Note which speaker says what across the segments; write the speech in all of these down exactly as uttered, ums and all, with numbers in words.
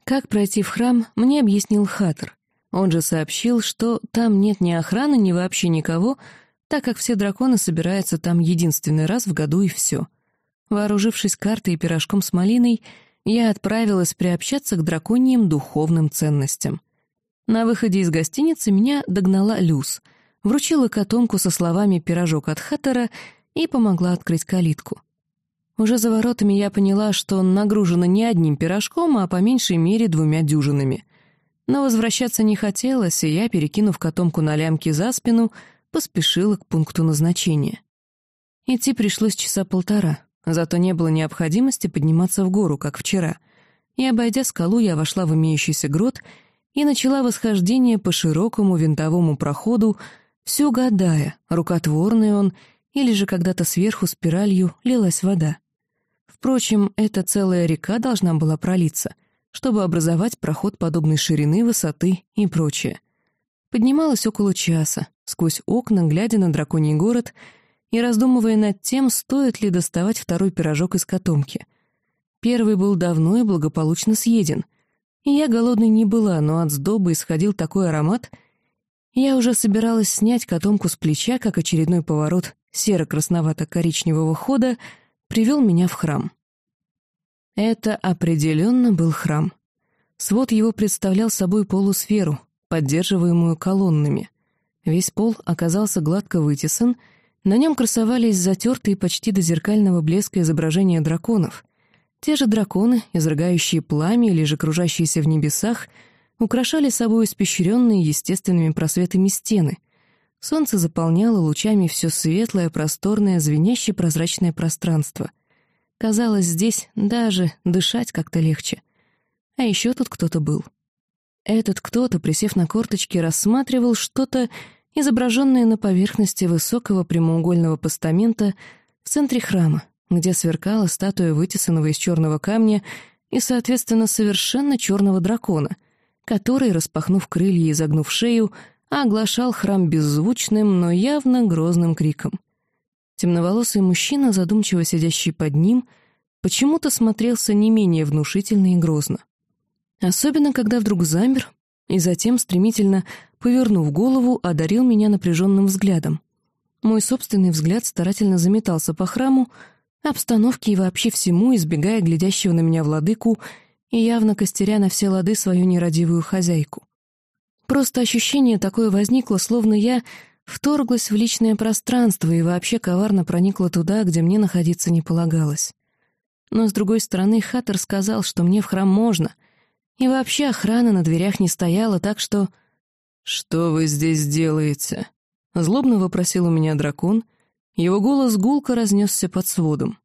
Speaker 1: Как пройти в храм, мне объяснил Хатор. Он же сообщил, что там нет ни охраны, ни вообще никого, так как все драконы собираются там единственный раз в году и все. Вооружившись картой и пирожком с малиной, я отправилась приобщаться к драконьим духовным ценностям. На выходе из гостиницы меня догнала Люс, вручила котомку со словами «пирожок от Хаттера» и помогла открыть калитку. Уже за воротами я поняла, что он нагружен не одним пирожком, а по меньшей мере двумя дюжинами. Но возвращаться не хотелось, и я, перекинув котомку на лямки за спину, поспешила к пункту назначения. Идти пришлось часа полтора, зато не было необходимости подниматься в гору, как вчера. И, обойдя скалу, я вошла в имеющийся грот и начала восхождение по широкому винтовому проходу, все гадая, рукотворный он, или же когда-то сверху спиралью лилась вода. Впрочем, эта целая река должна была пролиться, чтобы образовать проход подобной ширины, высоты и прочее. Поднималась около часа, сквозь окна, глядя на драконий город и раздумывая над тем, стоит ли доставать второй пирожок из котомки. Первый был давно и благополучно съеден, и я голодной не была, но от сдобы исходил такой аромат. Я уже собиралась снять котомку с плеча, как очередной поворот серо-красновато-коричневого хода привел меня в храм. Это определенно был храм. Свод его представлял собой полусферу, поддерживаемую колоннами. Весь пол оказался гладко вытесан, на нем красовались затертые почти до зеркального блеска изображения драконов. Те же драконы, изрыгающие пламя или же кружащиеся в небесах, украшали собой испещренные естественными просветами стены. Солнце заполняло лучами все светлое, просторное, звеняще прозрачное пространство. Казалось, здесь даже дышать как-то легче. А еще тут кто-то был. Этот кто-то, присев на корточки, рассматривал что-то, изображенное на поверхности высокого прямоугольного постамента в центре храма, где сверкала статуя вытесанного из черного камня и, соответственно, совершенно черного дракона, который, распахнув крылья и загнув шею, оглашал храм беззвучным, но явно грозным криком. Темноволосый мужчина, задумчиво сидящий под ним, почему-то смотрелся не менее внушительно и грозно. Особенно, когда вдруг замер и затем, стремительно повернув голову, одарил меня напряженным взглядом. Мой собственный взгляд старательно заметался по храму, обстановке и вообще всему, избегая глядящего на меня владыку и явно костеря на все лады свою нерадивую хозяйку. Просто ощущение такое возникло, словно я вторглась в личное пространство и вообще коварно проникла туда, где мне находиться не полагалось. Но, с другой стороны, Хаттер сказал, что мне в храм можно, и вообще охрана на дверях не стояла, так что... «Что вы здесь делаете?» — злобно вопросил у меня дракон, его голос гулко разнесся под сводом.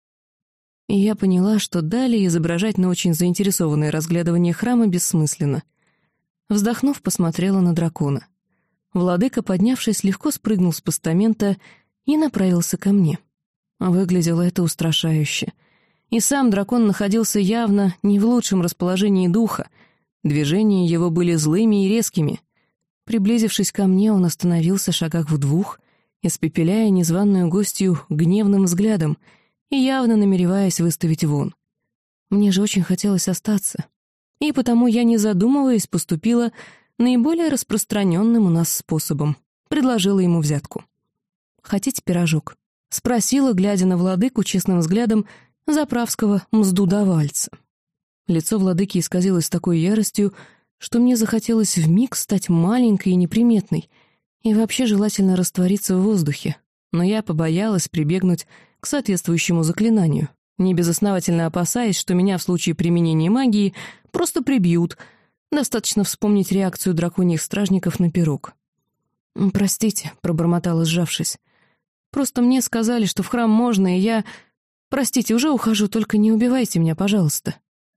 Speaker 1: И я поняла, что далее изображать на очень заинтересованное разглядывание храма бессмысленно. Вздохнув, посмотрела на дракона. Владыка, поднявшись, легко спрыгнул с постамента и направился ко мне. Выглядело это устрашающе. И сам дракон находился явно не в лучшем расположении духа. Движения его были злыми и резкими. Приблизившись ко мне, он остановился шагах в двух, испепеляя незваную гостью гневным взглядом и явно намереваясь выставить вон. Мне же очень хотелось остаться. И потому я, не задумываясь, поступила наиболее распространенным у нас способом. Предложила ему взятку. «Хотите пирожок?» — спросила, глядя на владыку честным взглядом заправского мздудовальца. Лицо владыки исказилось такой яростью, что мне захотелось вмиг стать маленькой и неприметной, и вообще желательно раствориться в воздухе, но я побоялась прибегнуть к соответствующему заклинанию, небезосновательно опасаясь, что меня в случае применения магии просто прибьют. Достаточно вспомнить реакцию драконьих стражников на пирог. «Простите», — пробормотала, сжавшись. «Просто мне сказали, что в храм можно, и я... Простите, уже ухожу, только не убивайте меня, пожалуйста».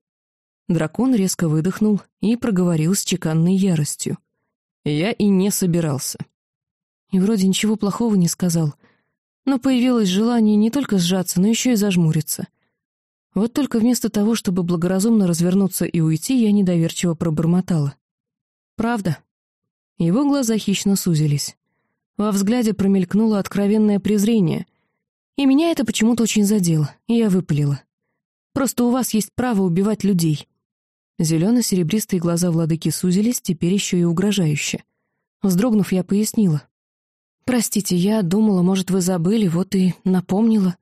Speaker 1: Дракон резко выдохнул и проговорил с чеканной яростью. «Я и не собирался». И вроде ничего плохого не сказал, но появилось желание не только сжаться, но еще и зажмуриться. Вот только вместо того, чтобы благоразумно развернуться и уйти, я недоверчиво пробормотала. «Правда?» Его глаза хищно сузились. Во взгляде промелькнуло откровенное презрение, и меня это почему-то очень задело, и я выпалила. «Просто у вас есть право убивать людей». Зелено-серебристые глаза владыки сузились, теперь еще и угрожающе. Вздрогнув, я пояснила. «Простите, я думала, может, вы забыли, вот и напомнила».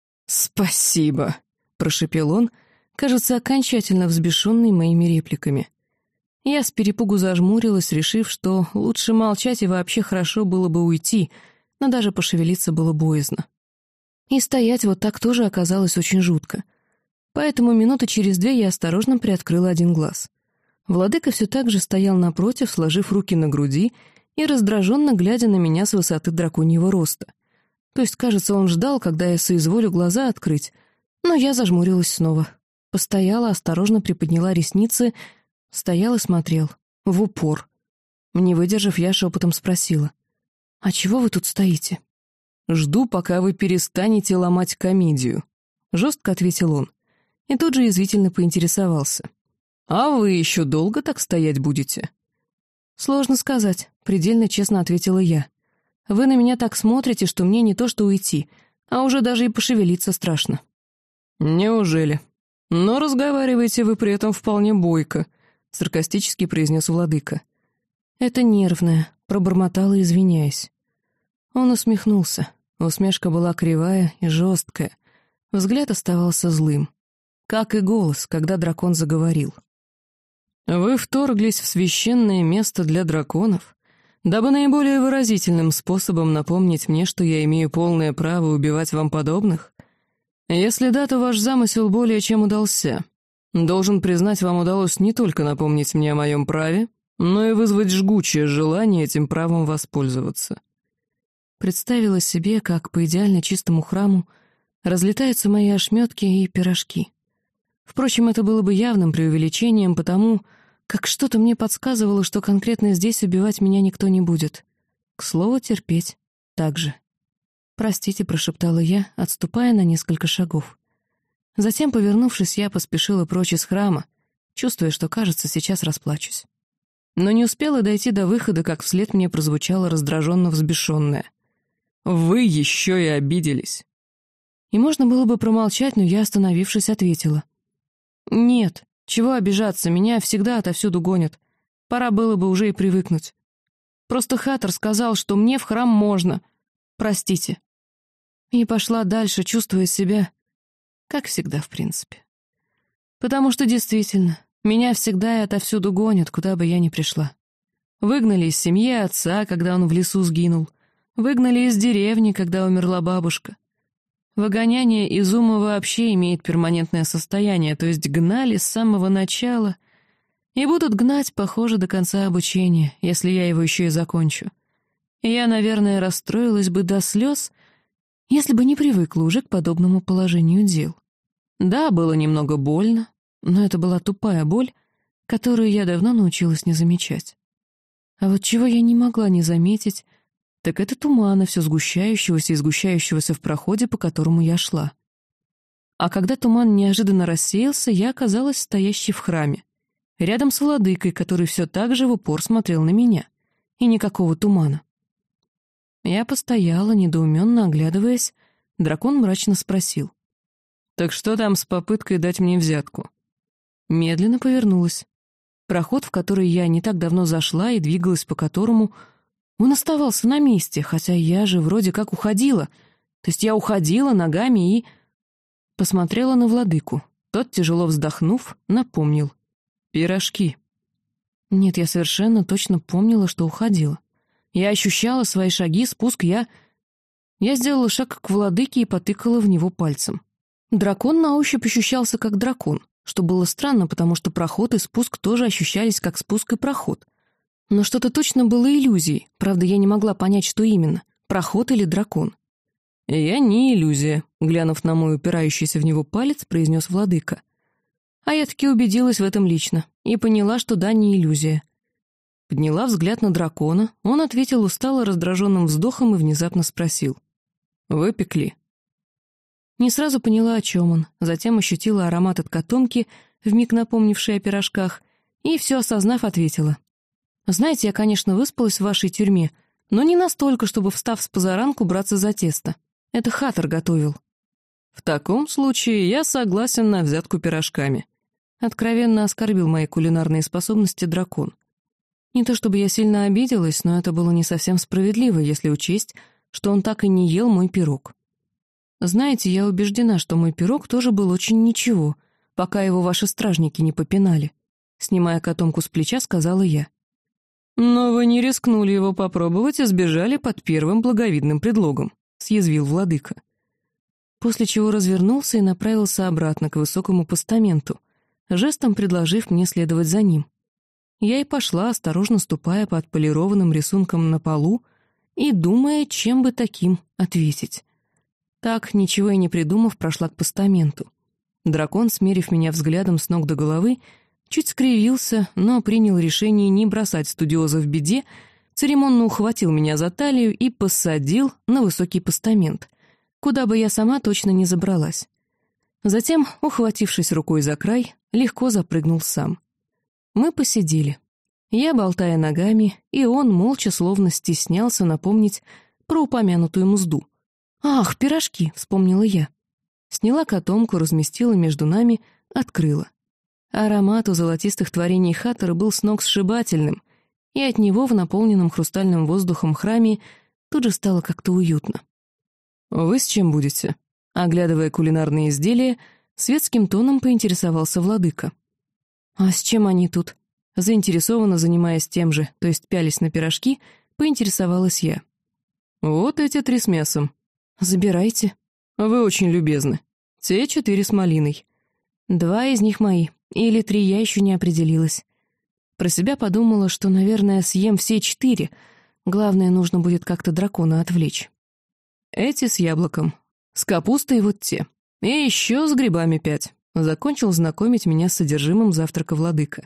Speaker 1: «Спасибо», — прошепел он, кажется, окончательно взбешенный моими репликами. Я с перепугу зажмурилась, решив, что лучше молчать и вообще хорошо было бы уйти, но даже пошевелиться было боязно. И стоять вот так тоже оказалось очень жутко. Поэтому минуты через две я осторожно приоткрыла один глаз. Владыка все так же стоял напротив, сложив руки на груди и раздраженно глядя на меня с высоты драконьего роста. То есть, кажется, он ждал, когда я соизволю глаза открыть, но я зажмурилась снова. Постояла, осторожно приподняла ресницы, стоял и смотрел. В упор. Не выдержав, я шепотом спросила. «А чего вы тут стоите?» «Жду, пока вы перестанете ломать комедию», — жестко ответил он. И тут же язвительно поинтересовался. «А вы еще долго так стоять будете?» «Сложно сказать», — предельно честно ответила я. «Вы на меня так смотрите, что мне не то что уйти, а уже даже и пошевелиться страшно». «Неужели? Но разговариваете вы при этом вполне бойко», — саркастически произнес владыка. «Это нервное», — пробормотала, извиняясь. Он усмехнулся. Усмешка была кривая и жесткая. Взгляд оставался злым. Как и голос, когда дракон заговорил. «Вы вторглись в священное место для драконов, дабы наиболее выразительным способом напомнить мне, что я имею полное право убивать вам подобных? Если да, то ваш замысел более чем удался. Должен признать, вам удалось не только напомнить мне о моем праве, но и вызвать жгучее желание этим правом воспользоваться». Представила себе, как по идеально чистому храму разлетаются мои ошметки и пирожки. Впрочем, это было бы явным преувеличением, потому как что-то мне подсказывало, что конкретно здесь убивать меня никто не будет. К слову, терпеть так же. «Простите», — прошептала я, отступая на несколько шагов. Затем, повернувшись, я поспешила прочь из храма, чувствуя, что, кажется, сейчас расплачусь. Но не успела дойти до выхода, как вслед мне прозвучало раздраженно взбешенное. «Вы еще и обиделись!» И можно было бы промолчать, но я, остановившись, ответила. «Нет, чего обижаться, меня всегда отовсюду гонят. Пора было бы уже и привыкнуть. Просто Хаттер сказал, что мне в храм можно. Простите». И пошла дальше, чувствуя себя, как всегда, в принципе. Потому что действительно, меня всегда и отовсюду гонят, куда бы я ни пришла. Выгнали из семьи отца, когда он в лесу сгинул. Выгнали из деревни, когда умерла бабушка. Выгоняние из ума вообще имеет перманентное состояние, то есть гнали с самого начала и будут гнать, похоже, до конца обучения, если я его еще и закончу. И я, наверное, расстроилась бы до слез, если бы не привыкла уже к подобному положению дел. Да, было немного больно, но это была тупая боль, которую я давно научилась не замечать. А вот чего я не могла не заметить, так это тумана, все сгущающегося и сгущающегося в проходе, по которому я шла. А когда туман неожиданно рассеялся, я оказалась стоящей в храме, рядом с владыкой, который все так же в упор смотрел на меня. И никакого тумана. Я постояла, недоуменно оглядываясь, дракон мрачно спросил. «Так что там с попыткой дать мне взятку?» Медленно повернулась. Проход, в который я не так давно зашла и двигалась по которому... Он оставался на месте, хотя я же вроде как уходила. То есть я уходила ногами и... Посмотрела на владыку. Тот, тяжело вздохнув, напомнил. «Пирожки». Нет, я совершенно точно помнила, что уходила. Я ощущала свои шаги, спуск, я... Я сделала шаг к владыке и потыкала в него пальцем. Дракон на ощупь ощущался как дракон, что было странно, потому что проход и спуск тоже ощущались как спуск и проход. Но что-то точно было иллюзией, правда, я не могла понять, что именно, проход или дракон. «Я не иллюзия», — глянув на мой упирающийся в него палец, произнес владыка. А я таки убедилась в этом лично и поняла, что да, не иллюзия. Подняла взгляд на дракона, он ответил устало раздраженным вздохом и внезапно спросил. «Выпекли?» Не сразу поняла, о чем он, затем ощутила аромат от котомки, вмиг напомнивший о пирожках, и, все осознав, ответила. «Знаете, я, конечно, выспалась в вашей тюрьме, но не настолько, чтобы, встав с позаранку, браться за тесто. Это Хаттер готовил». «В таком случае я согласен на взятку пирожками». Откровенно оскорбил мои кулинарные способности дракон. Не то чтобы я сильно обиделась, но это было не совсем справедливо, если учесть, что он так и не ел мой пирог. Знаете, я убеждена, что мой пирог тоже был очень ничего, пока его ваши стражники не попинали. Снимая котомку с плеча, сказала я. «Но вы не рискнули его попробовать и сбежали под первым благовидным предлогом», — съязвил владыка. После чего развернулся и направился обратно к высокому постаменту, жестом предложив мне следовать за ним. Я и пошла, осторожно ступая по отполированным рисункам на полу и думая, чем бы таким ответить. Так, ничего и не придумав, прошла к постаменту. Дракон, смерив меня взглядом с ног до головы, чуть скривился, но принял решение не бросать студиоза в беде, церемонно ухватил меня за талию и посадил на высокий постамент, куда бы я сама точно не забралась. Затем, ухватившись рукой за край, легко запрыгнул сам. Мы посидели. Я, болтая ногами, и он молча словно стеснялся напомнить про упомянутую мзду. «Ах, пирожки!» — вспомнила я. Сняла котомку, разместила между нами, открыла. Аромат у золотистых творений Хаттера был сногсшибательным, и от него в наполненном хрустальным воздухом храме тут же стало как-то уютно. «Вы с чем будете?» Оглядывая кулинарные изделия, светским тоном поинтересовался владыка. «А с чем они тут?» Заинтересованно занимаясь тем же, то есть пялись на пирожки, поинтересовалась я. «Вот эти три с мясом». «Забирайте». «Вы очень любезны. Те четыре с малиной». «Два из них мои, или три я еще не определилась». Про себя подумала, что, наверное, съем все четыре. Главное, нужно будет как-то дракона отвлечь. «Эти с яблоком. С капустой вот те. И еще с грибами пять». Закончил знакомить меня с содержимым завтрака владыка.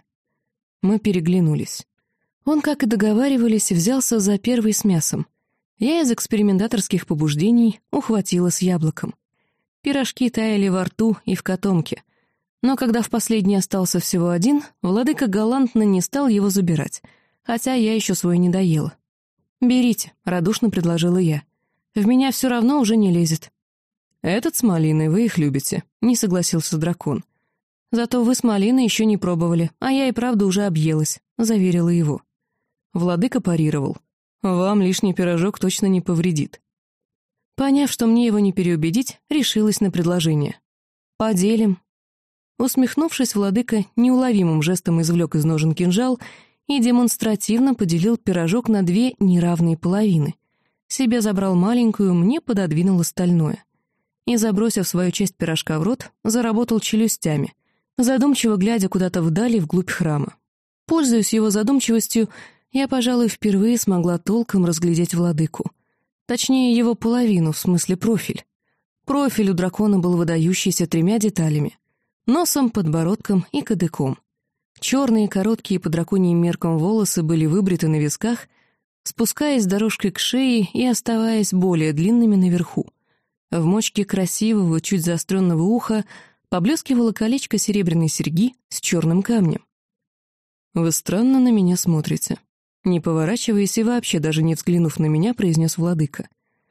Speaker 1: Мы переглянулись. Он, как и договаривались, взялся за первый с мясом. Я из экспериментаторских побуждений ухватила с яблоком. Пирожки таяли во рту и в котомке. Но когда в последний остался всего один, владыка галантно не стал его забирать, хотя я еще свой не доела. «Берите», — радушно предложила я. «В меня все равно уже не лезет». «Этот с малиной, вы их любите», — не согласился дракон. «Зато вы с малиной еще не пробовали, а я и правда уже объелась», — заверила его. Владыка парировал. «Вам лишний пирожок точно не повредит». Поняв, что мне его не переубедить, решилась на предложение. «Поделим». Усмехнувшись, владыка неуловимым жестом извлек из ножен кинжал и демонстративно поделил пирожок на две неравные половины. Себе забрал маленькую, мне пододвинул остальное. И, забросив свою часть пирожка в рот, заработал челюстями, задумчиво глядя куда-то вдали вглубь храма. Пользуясь его задумчивостью, я, пожалуй, впервые смогла толком разглядеть владыку. Точнее, его половину, в смысле профиль. Профиль у дракона был выдающийся тремя деталями — носом, подбородком и кадыком. Черные, короткие по драконьим меркам волосы были выбриты на висках, спускаясь дорожкой к шее и оставаясь более длинными наверху. В мочке красивого, чуть заостренного уха поблескивало колечко серебряной серьги с черным камнем. «Вы странно на меня смотрите», — не поворачиваясь и вообще даже не взглянув на меня, произнес владыка.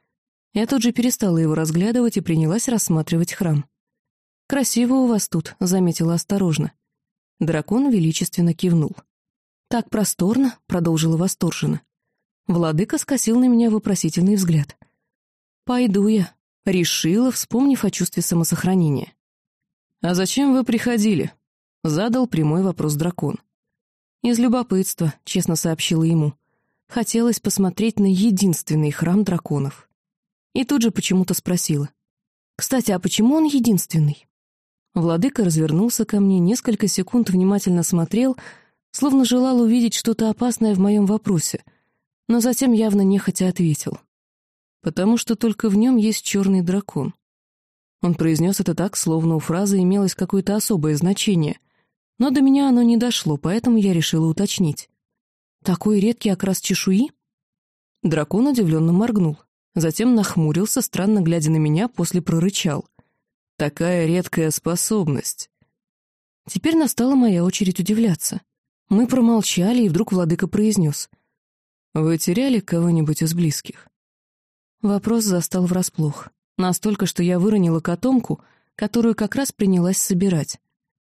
Speaker 1: Я тут же перестала его разглядывать и принялась рассматривать храм. «Красиво у вас тут», — заметила осторожно. Дракон величественно кивнул. «Так просторно», — продолжила восторженно. Владыка скосил на меня вопросительный взгляд. «Пойду я», — решила, вспомнив о чувстве самосохранения. «А зачем вы приходили?» — задал прямой вопрос дракон. «Из любопытства», — честно сообщила ему. Хотелось посмотреть на единственный храм драконов. И тут же почему-то спросила. «Кстати, а почему он единственный?» Владыка развернулся ко мне, несколько секунд внимательно смотрел, словно желал увидеть что-то опасное в моем вопросе, но затем явно нехотя ответил. «Потому что только в нем есть черный дракон». Он произнес это так, словно у фразы имелось какое-то особое значение, но до меня оно не дошло, поэтому я решила уточнить. «Такой редкий окрас чешуи?» Дракон удивленно моргнул, затем нахмурился, странно глядя на меня, после прорычал. «Такая редкая способность». Теперь настала моя очередь удивляться. Мы промолчали, и вдруг владыка произнес. «Вы теряли кого-нибудь из близких?» Вопрос застал врасплох. Настолько, что я выронила котомку, которую как раз принялась собирать.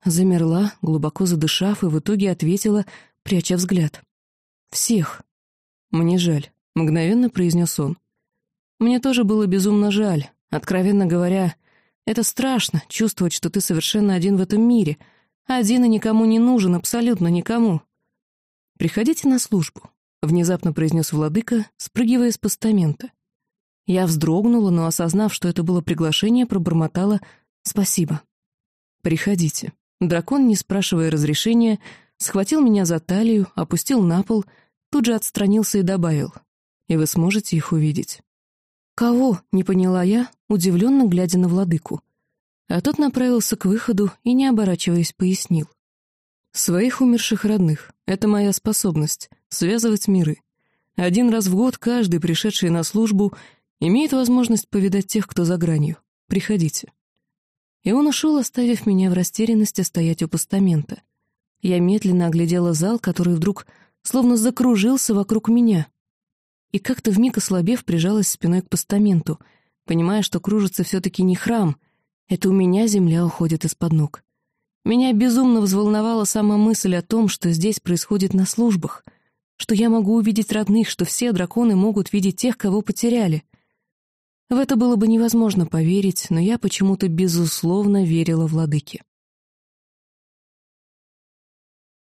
Speaker 1: Замерла, глубоко задышав, и в итоге ответила, пряча взгляд. «Всех». «Мне жаль», — мгновенно произнес он. Мне тоже было безумно жаль. Откровенно говоря, это страшно, чувствовать, что ты совершенно один в этом мире. Один и никому не нужен, абсолютно никому. «Приходите на службу», — внезапно произнес владыка, спрыгивая с постамента. Я вздрогнула, но, осознав, что это было приглашение, пробормотала «спасибо». «Приходите». Дракон, не спрашивая разрешения, схватил меня за талию, опустил на пол, тут же отстранился и добавил: «И вы сможете их увидеть». «Кого?» — не поняла я, удивленно глядя на владыку. А тот направился к выходу и, не оборачиваясь, пояснил. «Своих умерших родных. Это моя способность — связывать миры. Один раз в год каждый, пришедший на службу, имеет возможность повидать тех, кто за гранью. Приходите». И он ушел, оставив меня в растерянности стоять у постамента. Я медленно оглядела зал, который вдруг словно закружился вокруг меня. И как-то вмиг ослабев, прижалась спиной к постаменту, понимая, что кружится все-таки не храм, это у меня земля уходит из-под ног. Меня безумно взволновала сама мысль о том, что здесь происходит на службах, что я могу увидеть родных, что все драконы могут видеть тех, кого потеряли. В это было бы невозможно поверить, но я почему-то безусловно верила владыке.